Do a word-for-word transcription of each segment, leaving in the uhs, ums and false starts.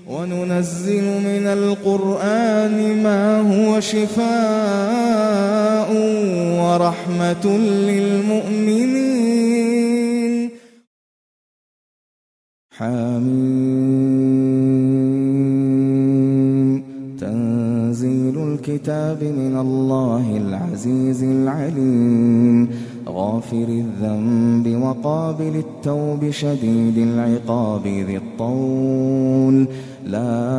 وننزل من القرآن ما هو شفاء ورحمة للمؤمنين. حميم. تنزيل الكتاب من الله العزيز العليم، غافر الذنب وقابل التوب شديد العقاب ذي الطول، لا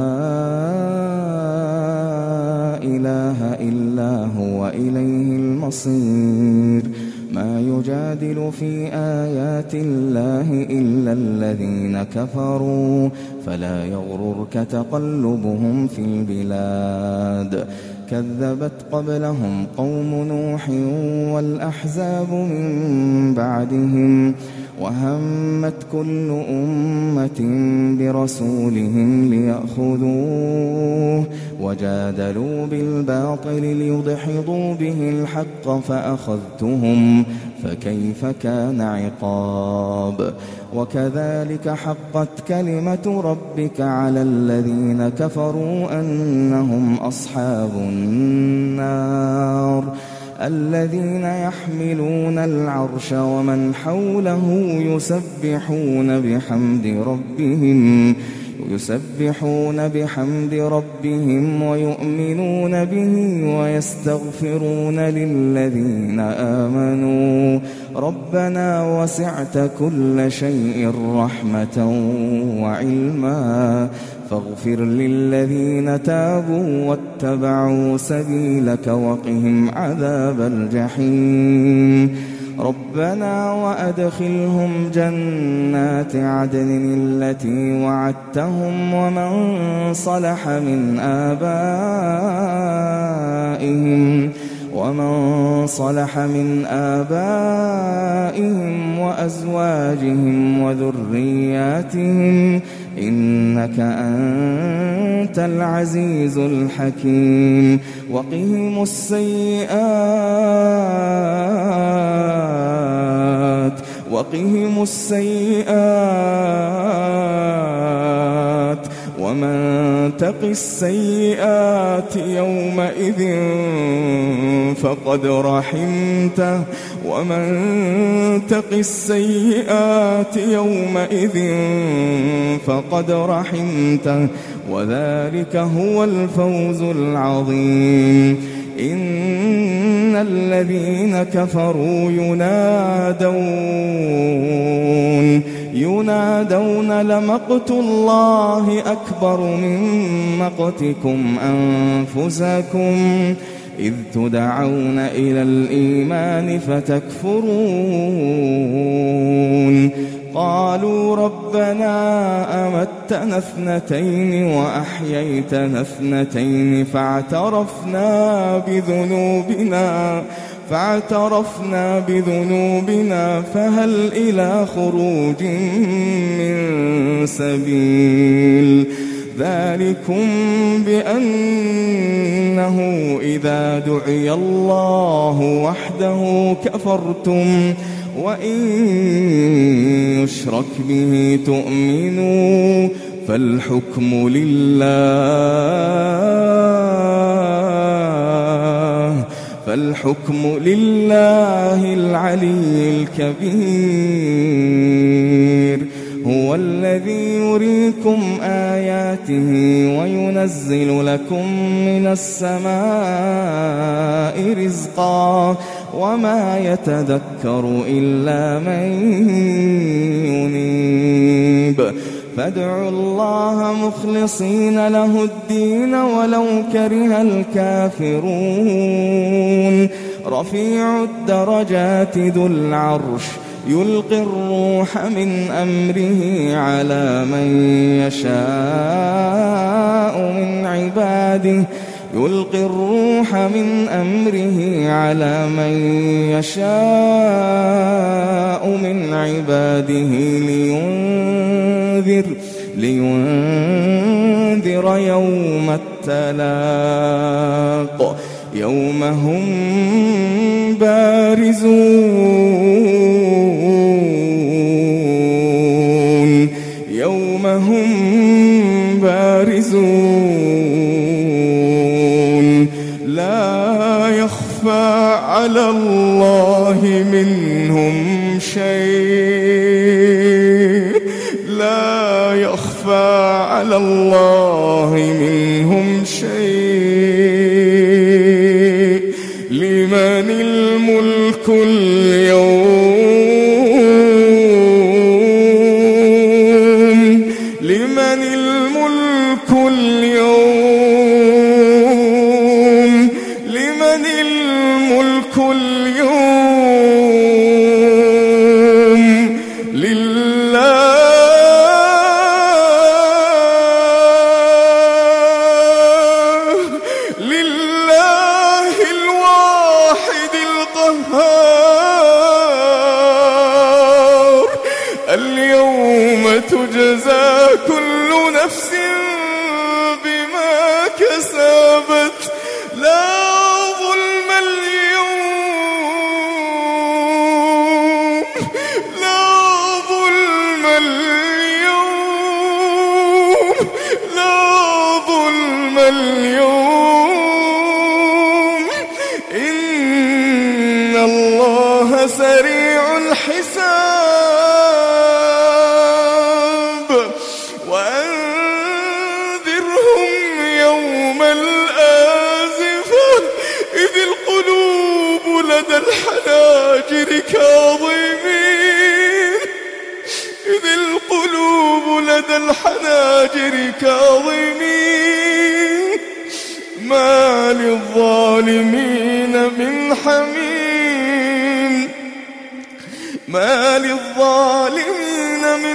إله إلا هو إليه المصير. ما يجادل في آيات الله إلا الذين كفروا، فلا يغررك تقلبهم في البلاد. كذبت قبلهم قوم نوح والأحزاب من بعدهم، وهمت كل أمة برسولهم ليأخذوه، وجادلوا بالباطل ليدحضوا به الحق فأخذتهم، فكيف كان عقاب. وكذلك حقت كلمة ربك على الذين كفروا أنهم أصحاب النار، الذين يحملون العرش ومن حوله يسبحون بحمد ربهم يسبحون بحمد ربهم ويؤمنون به ويستغفرون للذين آمنوا ربنا وسعت كل شيء رحمة وعلما فاغفر للذين تابوا واتبعوا سبيلك وقهم عذاب الجحيم. ربنا وأدخلهم جنات عدن التي وعدتهم ومن صلح من آبائهم ومن صلح من آبائهم وأزواجهم وذرياتهم إنك أنت العزيز الحكيم. وقهم السيئات وقهم السيئات ومن تق السيئات يومئذ فقد رحمته ومن تق السيئات يومئذ فقد رحمته وذلك هو الفوز العظيم. إن الذين كفروا ينادون ينادون لمقت الله أكبر من مقتكم أنفسكم إذ تدعون إلى الإيمان فتكفرون. قالوا ربنا أمتنا اثنتين وأحييتنا اثنتين فاعترفنا بذنوبنا فاعترفنا بذنوبنا فهل إلى خروج من سبيل. ذلكم بأنه إذا دعي الله وحده كفرتم وإن يشرك به تؤمنوا فالحكم لله فالحكم لله العلي الكبير. هو الذي يريكم آياته وينزل لكم من السماء رزقا وما يتذكر إلا من ينيب. فادعوا الله مخلصين له الدين ولو كره الكافرون. رفيع الدرجات ذو العرش يلقي الروح من أمره على من يشاء من عباده يلقي الروح من أمره على من يشاء من عباده لينذر لينذر يوم التلاق يوم هم بارزون يوم هم بارزون بارزون لا يخفى على الله منهم شيء لا يخفى على الله منهم شيء لمن الملك اليوم لمن الملك اليوم لمن الملك اليوم لله لله الواحد القهار اليوم تجزى كل نفس بما كسبت لا ظلم اليوم لا ظلم اليوم لا ظلم اليوم إن الله سريع الحساب وأنذرهم يوم الآزفة إذ القلوب لدى الحناجر كاظمين إذ القلوب لدى الحناجر كاظمين ما للظالمين من حميم ما للظالمين من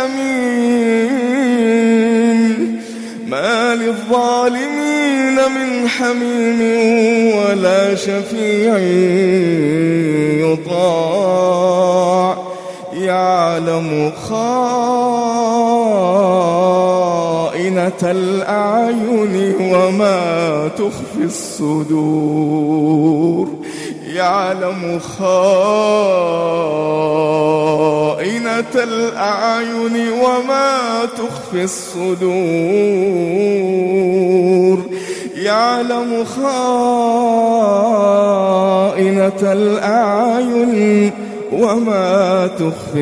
حميم ما للظالمين من حميم ولا شفيع يطاع يعلم خائنة الأعين وما تخفي الصدور يعلم خائنة الأعين وما تخفي الصدور يعلم خائنة الأعين وما تخفي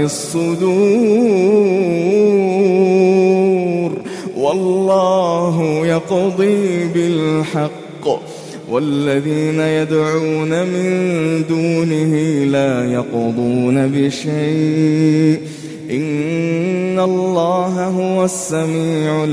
الصدور والله يقضي بالحق والذين يدعون من دونه لا يقضون بشيء إن الله هو السميع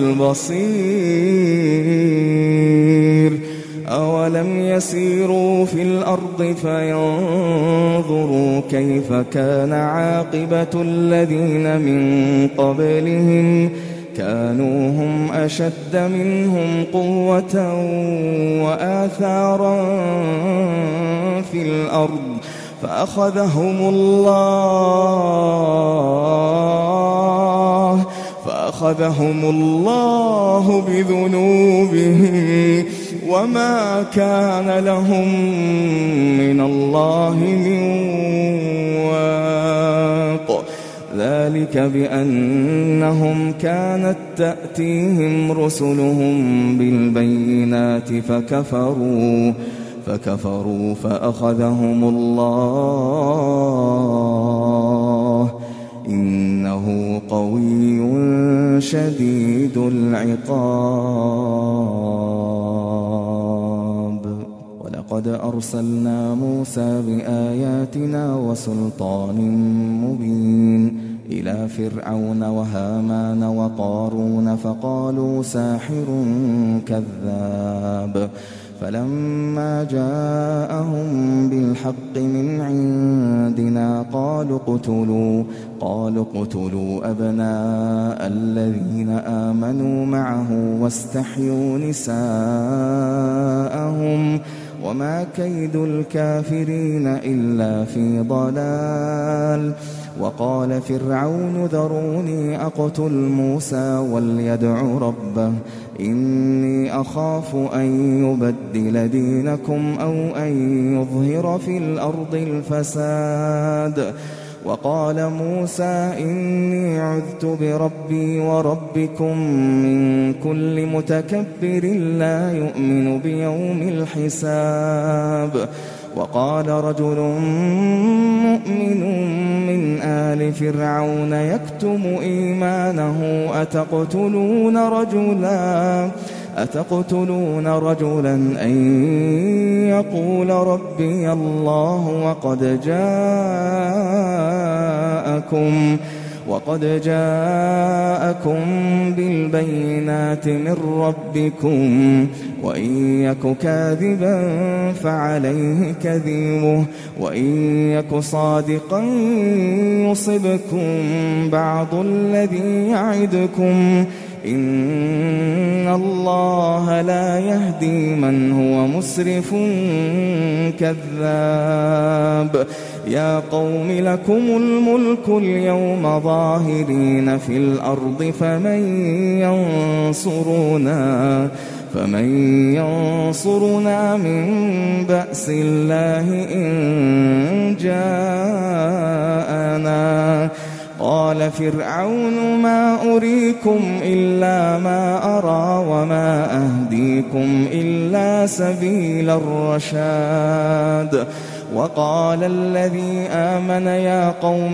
البصير أولم يسيروا في الأرض فينظروا كيف كان عاقبة الذين من قبلهم كانوا هم أشد منهم قوة وآثارا في الأرض فأخذهم الله فأخذهم الله بذنوبهم وما كان لهم من الله من واق ذلك بأنهم كانت تأتيهم رسلهم بالبينات فكفروا فكفروا فأخذهم الله إنه قوي شديد العقاب ولقد أرسلنا موسى بآياتنا وسلطان مبين إلى فرعون وهامان وقارون فقالوا ساحر كذاب فلما جاءهم بالحق من عندنا قالوا اقتلوا قالوا اقتلوا أبناء الذين آمنوا معه واستحيوا نساءهم وما كيد الكافرين إلا في ضلال وقال فرعون ذروني أقتل موسى وليدع ربه إني أخاف أن يبدل دينكم أو أن يظهر في الأرض الفساد وقال موسى إني عذت بربي وربكم من كل متكبر لا يؤمن بيوم الحساب. وقال رجل مؤمن من آل فرعون يكتم إيمانه أتقتلون رجلا أتقتلون رجلا أن يقول ربي الله وقد جاءكم وقد جاءكم بالبينات من ربكم وإن يك كاذبا فعليه كذبه وإن يك صادقا يصبكم بعض الذي يعدكم إن الله لا يهدي من هو مسرف كذاب. يا قوم لكم الملك اليوم ظاهرين في الأرض فمن ينصرنا فمن ينصرنا من بأس الله إن جاءنا. قال فرعون ما أريكم إلا ما أرى وما أهديكم إلا سبيل الرشاد. وقال الذي آمن يا قوم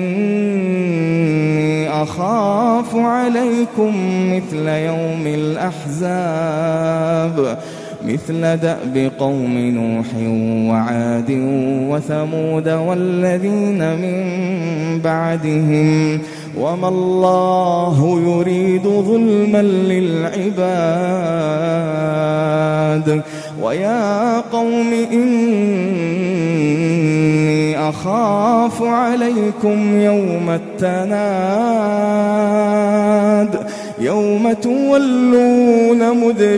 إني أخاف عليكم مثل يوم الأحزاب مثل دأب قوم نوح وعاد وثمود والذين من بعدهم وما الله يريد ظلما للعباد. ويا قوم إني أخاف عليكم يوم التناد يوم تولون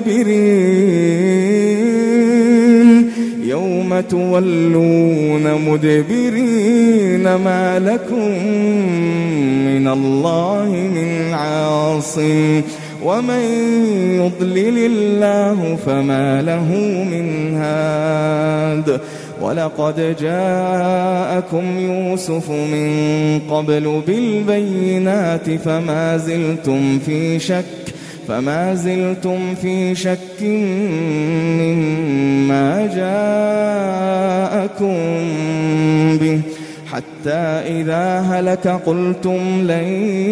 مدبرين يوم تولون مدبرين ما لكم من الله من عاصم ومن يضلل الله فما له من هاد. ولقد جاءكم يوسف من قبل بالبينات فما زلتم في شك فما زلتم في شك مما جاءكم به حتى إذا هلك قلتم لن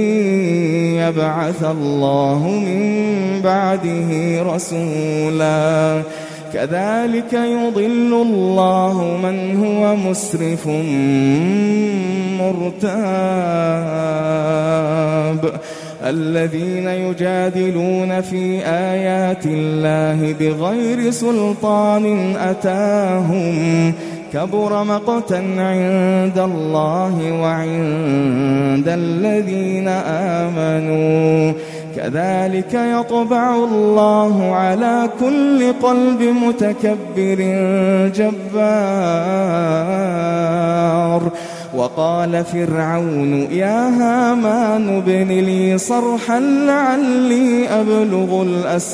يبعث الله من بعده رسولا. كذلك يضل الله من هو مسرف مرتاب. الذين يجادلون في آيات الله بغير سلطان أتاهم كبر مقتا عند الله وعند الذين آمنوا. كذلك يطبع الله على كل قلب متكبر جبار. وقال فرعون يا هامان ابن لي صرحا لعلي أبلغ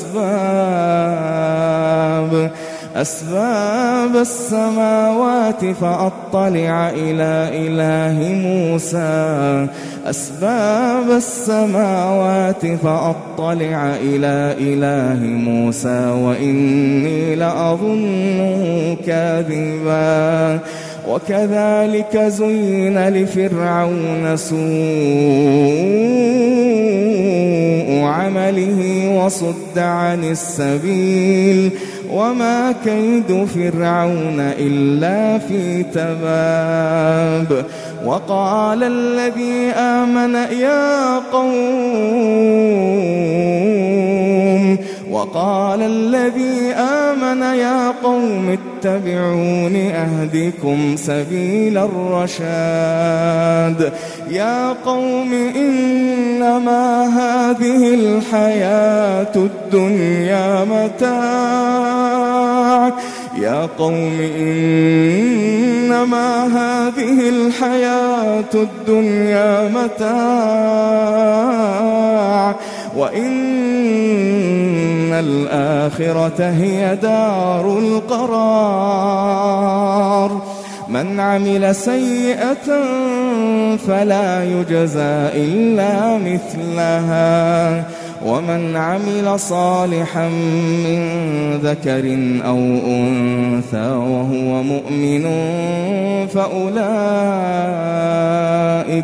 الأسباب أسباب السماوات فأطلع إلى إله موسى أسباب السماوات فأطلع إلى إله موسى وإني لأظنه كاذبا. وكذلك زين لفرعون سوء عمله وصد عن السبيل وما كيد فرعون إلا في تباب. وقال الذي آمن يا قوم وقال الذي آمن يا قوم اتبعون أهدكم سبيل الرشاد. يا قوم إنما هذه الحياة الدنيا متاع يا قوم إنما هذه الحياة الدنيا متاع وإن الآخرة هي دار القرار. من عمل سيئة فلا يجزى إلا مثلها ومن عمل صالحا من ذكر أو أنثى وهو مؤمن فأولئك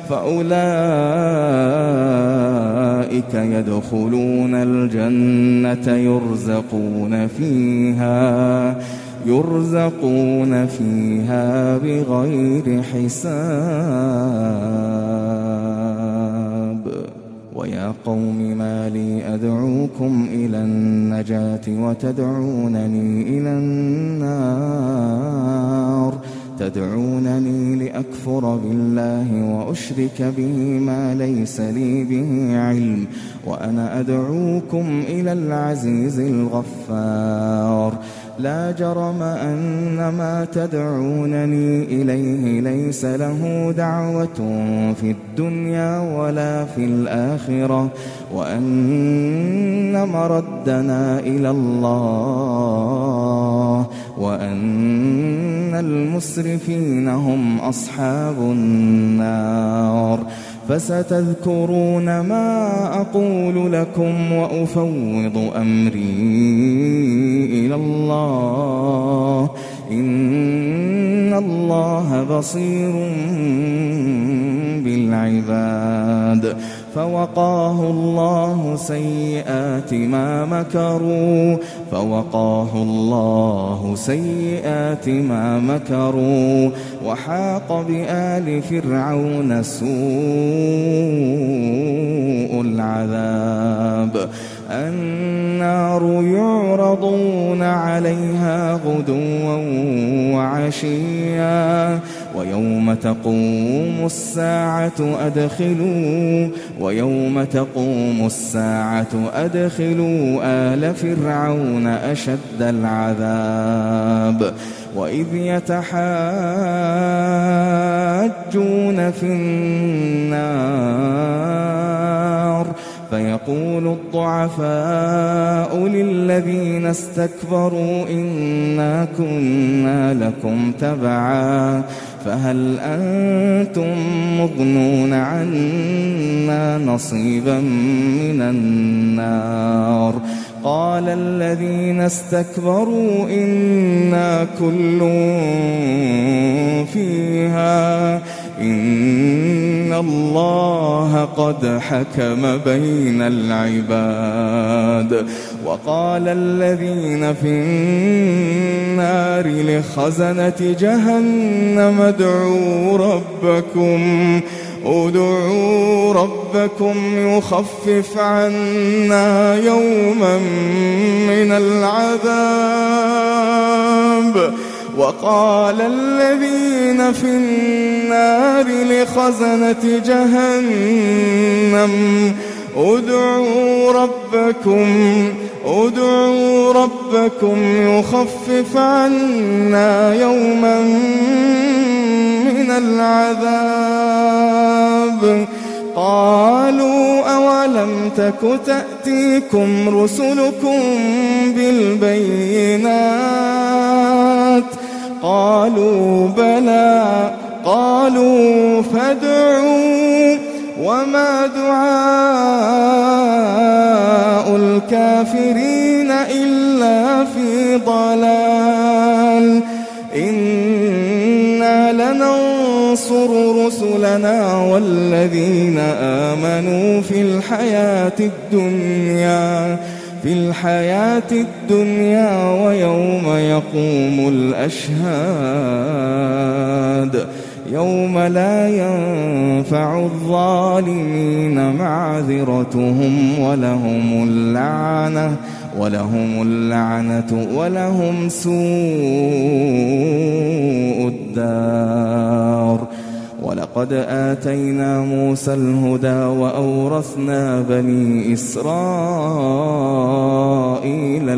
فأولئك يدخلون الجنة يرزقون فيها يرزقون فيها بغير حساب. ويا قوم ما لي أدعوكم إلى النجاة وتدعونني إلى النار تدعونني لأكفر بالله وأشرك به ما ليس لي به علم وأنا أدعوكم إلى العزيز الغفار. لا جرم أن ما تدعونني إليه ليس له دعوة في الدنيا ولا في الآخرة وأن مردنا إلى الله وأن المسرفين هم أصحاب النار. فستذكرون ما أقول لكم وأفوض أمري إلى الله إن الله بصير بالعباد. فوقاه الله سيئات ما مكروا فوقاه الله سيئات ما مكروا وحاق بآل فرعون سوء العذاب. النار يعرضون عليها غدوا وعشيا ويوم تقوم الساعة أدخلوا ويوم تقوم الساعة أدخلوا آل فرعون أشد العذاب. وإذ يتحاجون في النار فيقول الضعفاء للذين استكبروا إنا كنا لكم تبعا فهل أنتم مغنون عنا نصيبا من النار. قال الذين استكبروا إنا كل فيها إن الله قد حكم بين العباد. وقال الذين في النار لخزنة جهنم ادعوا ربكم ادعوا ربكم يخفف عنا يوما من العذاب. وقال الذين في النار لخزنة جهنم ادعوا ربكم ادعوا ربكم يخفف عنا يوما من العذاب. قالوا أولم تك تأتيكم رسلكم بالبينات قالوا بلى قالوا فادعوا وما دعاء الكافرين إلا في ضلال. إنا لننصر رسلنا والذين آمنوا في الحياة الدنيا في الحياة الدنيا ويوم يقوم الأشهاد يوم لا ينفع الظالمين معذرتهم ولهم اللعنة ولهم اللعنة ولهم سوء الدار. ولقد آتينا موسى الهدى وأورثنا بني إسرائيل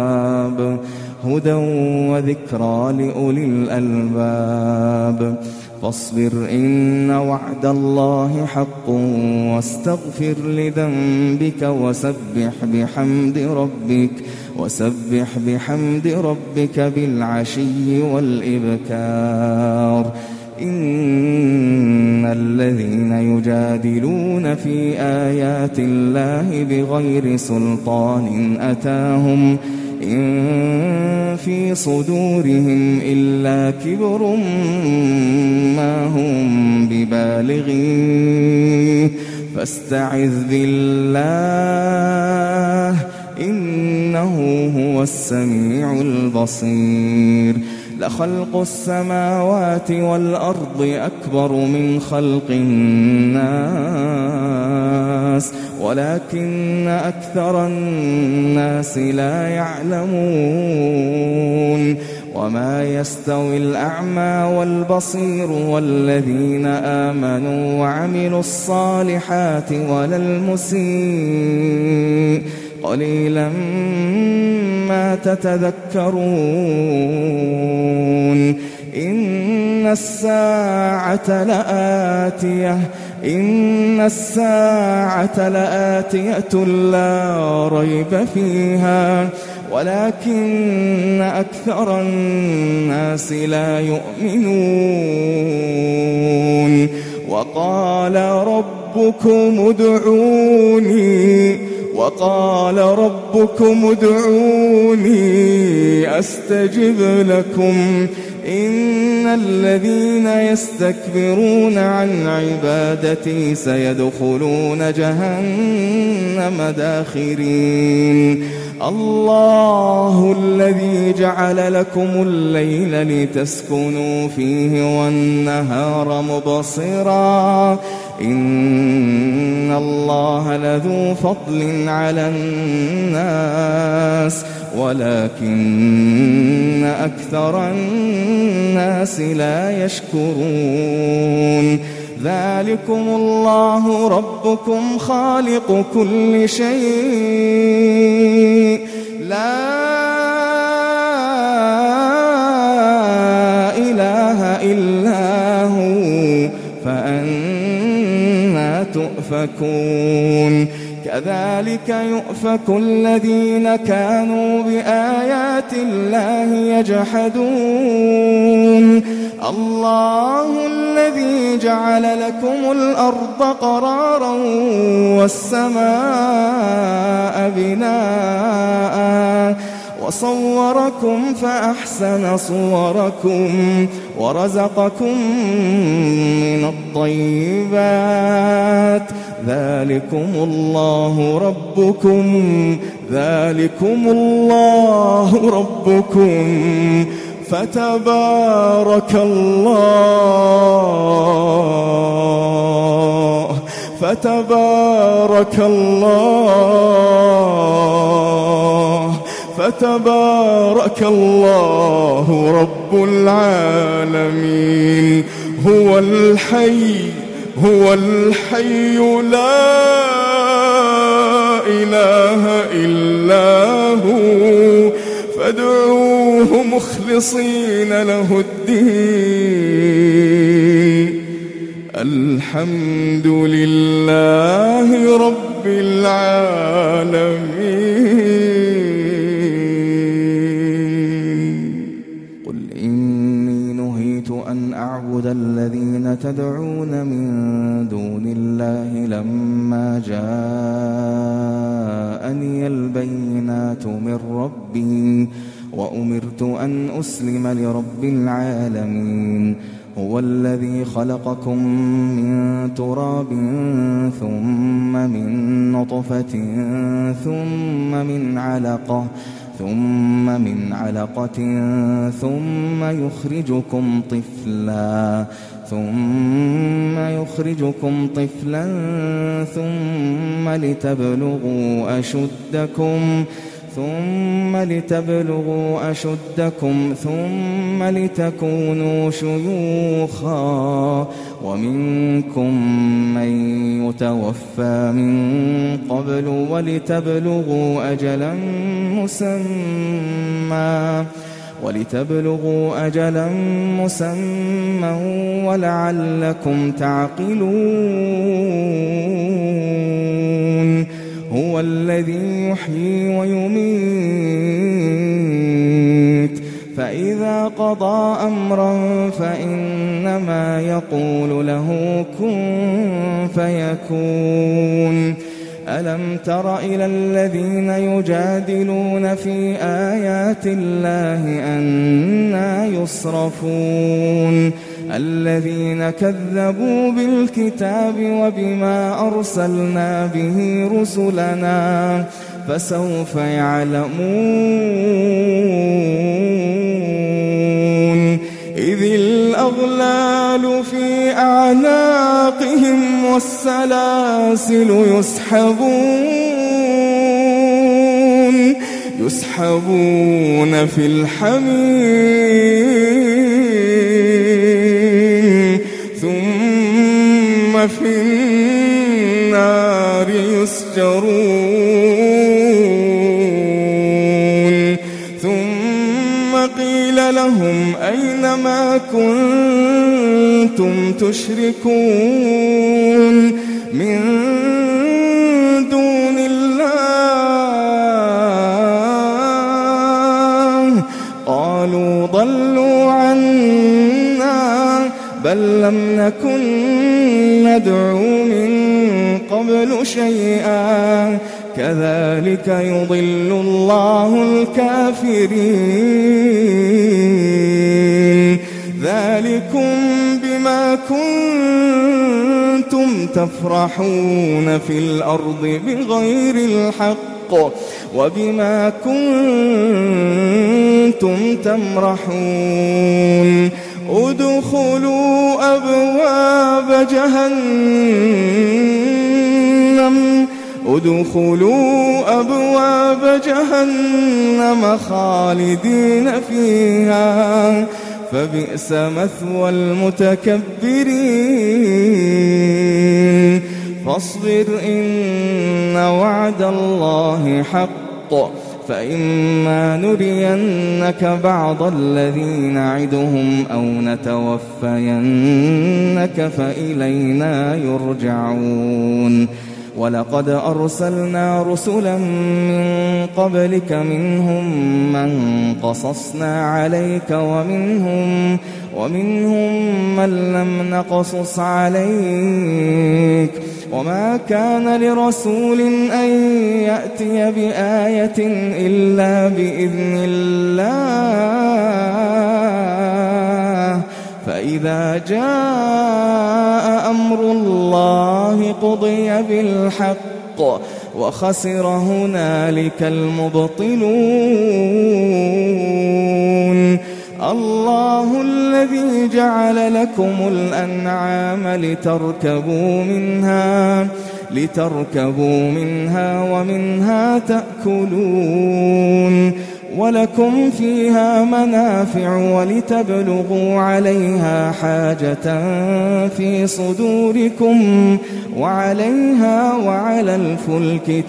الكتاب هدى وذكرى لأولي الألباب. فاصبر إن وعد الله حق واستغفر لذنبك وسبح بحمد ربك وسبح بحمد ربك بالعشي والإبكار إن الذين يجادلون في آيات الله بغير سلطان أتاهم إن في صدورهم إلا كبر ما هم ببالغيه فاستعذ بالله إنه هو السميع البصير لخلق السماوات والأرض أكبر من خلق الناس ولكن أكثر الناس لا يعلمون وما يستوي الأعمى والبصير والذين آمنوا وعملوا الصالحات ولا المسيء قليلا ما تتذكرون إن الساعة لآتية إن الساعة لآتية لا ريب فيها ولكن أكثر الناس لا يؤمنون وقال ربكم ادعوني وقال ربكم ادعوني أستجب لكم إن الذين يستكبرون عن عبادتي سيدخلون جهنم داخرين الله الذي جعل لكم الليل لتسكنوا فيه والنهار مبصرا إن الله لذو فضل على الناس ولكن أكثر الناس لا يشكرون ذلكم الله ربكم خالق كل شيء لا إله إلا هو فأنى تؤفكون كذلك يؤفك الذين كانوا بآيات الله يجحدون الله الذي جعل لكم الأرض قرارا والسماء بناء وصوركم فأحسن صوركم ورزقكم من الطيبات ذلكم الله ربكم ذلكم الله ربكم فتبارك الله فتبارك الله فتبارك الله رب العالمين هو الحي هو الحي لا إله إلا هو فادعوه مخلصين له الدين الحمد لله رب العالمين قل إني نهيت أن أعبد الذين تدعون من دون الله لما جاءني البينات من ربي وأمرت أن أسلم لرب العالمين هو الذي خلقكم من تراب ثم من نطفة ثم من علقة ثم من علقة ثم يخرجكم طفلا ثم يخرجكم طفلا ثم لتبلغوا أشدكم ثم لتبلغوا أشدكم ثم لتكونوا شيوخا ومنكم من يتوفى من قبل ولتبلغوا أجلا مسمى ولتبلغوا أجلا مسمى ولعلكم تعقلون هو الذي يحيي ويميت فإذا قضى أمرا فإنما يقول له كن فيكون ألم تر إلى الذين يجادلون في آيات الله أنى يصرفون الذين كذبوا بالكتاب وبما أرسلنا به رسلنا فسوف يعلمون إذ الأغلال في أعناقهم والسلاسل يسحبون يسحبون في الحميم ثم في النار يسجرون ثم قيل لهم أين ما كنتم تشركون من دون الله قالوا ضلوا عنا بل لم نكن ندعو من قبل شيئا كذلك يضل الله الكافرين ذلكم بما كنتم تفرحون في الأرض بغير الحق وبما كنتم تمرحون ادخلوا أبواب جهنم ادخلوا أبواب جهنم خالدين فيها فبئس مثوى المتكبرين فاصبر إن وعد الله حق فإما نرينك بعض الذي نعدهم أو نتوفينك فإلينا يرجعون ولقد أرسلنا رسلا من قبلك منهم من قصصنا عليك ومنهم, ومنهم من لم نقصص عليك وما كان لرسول أن يأتي بآية إلا بإذن الله فإذا جاء أمر الله قضي بالحق وخسر هنالك المبطلون الله الذي جعل لكم الأنعام لتركبوا منها لتركبوا منها ومنها تأكلون ولكم فيها منافع ولتبلغوا عليها حاجة في صدوركم وعليها وعلى الفلك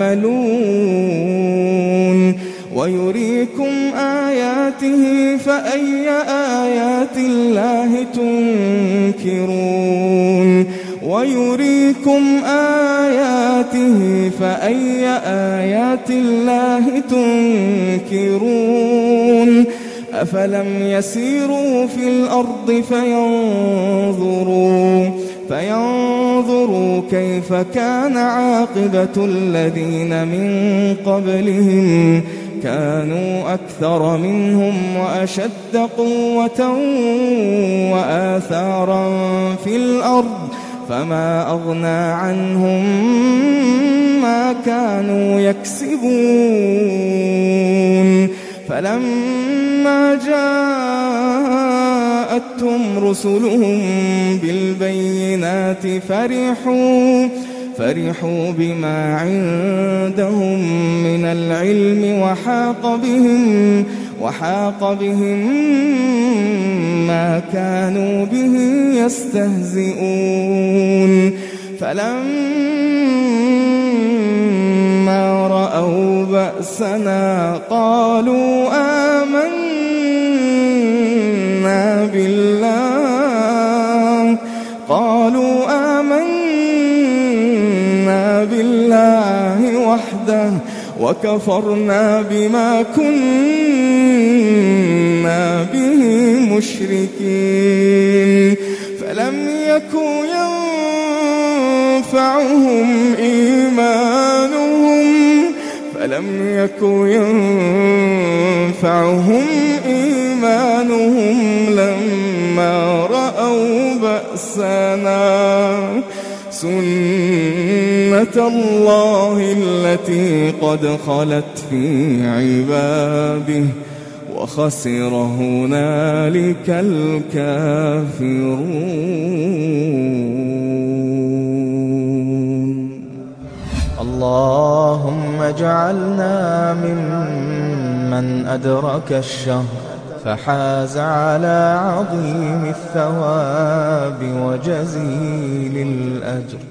تحملون ويريكم آياته فأي آيات الله تنكرون ويريكم آياته فأي آيات الله تنكرون أفلم يسيروا في الأرض فينظروا فينظروا كيف كان عاقبة الذين من قبلهم كانوا أكثر منهم وأشد قوة وآثارا في الأرض فما أغنى عنهم ما كانوا يكسبون فلما جاءتهم رسلهم بالبينات فرحوا فرحوا بما عندهم من العلم وحاق بهم وحاق بهم ما كانوا به يستهزئون فلما رأوا بأسنا قالوا آمنا وحده وكفرنا بما كنا به مشركين فلم يكن ينفعهم إيمانهم فلم يكن ينفعهم إيمانهم لما رأوا بأسنا سنة الله التي قد خلت في عباده وخسر هنالك الكافرون. اللهم اجعلنا ممن أدرك الشهر فحاز على عظيم الثواب وجزيل الأجر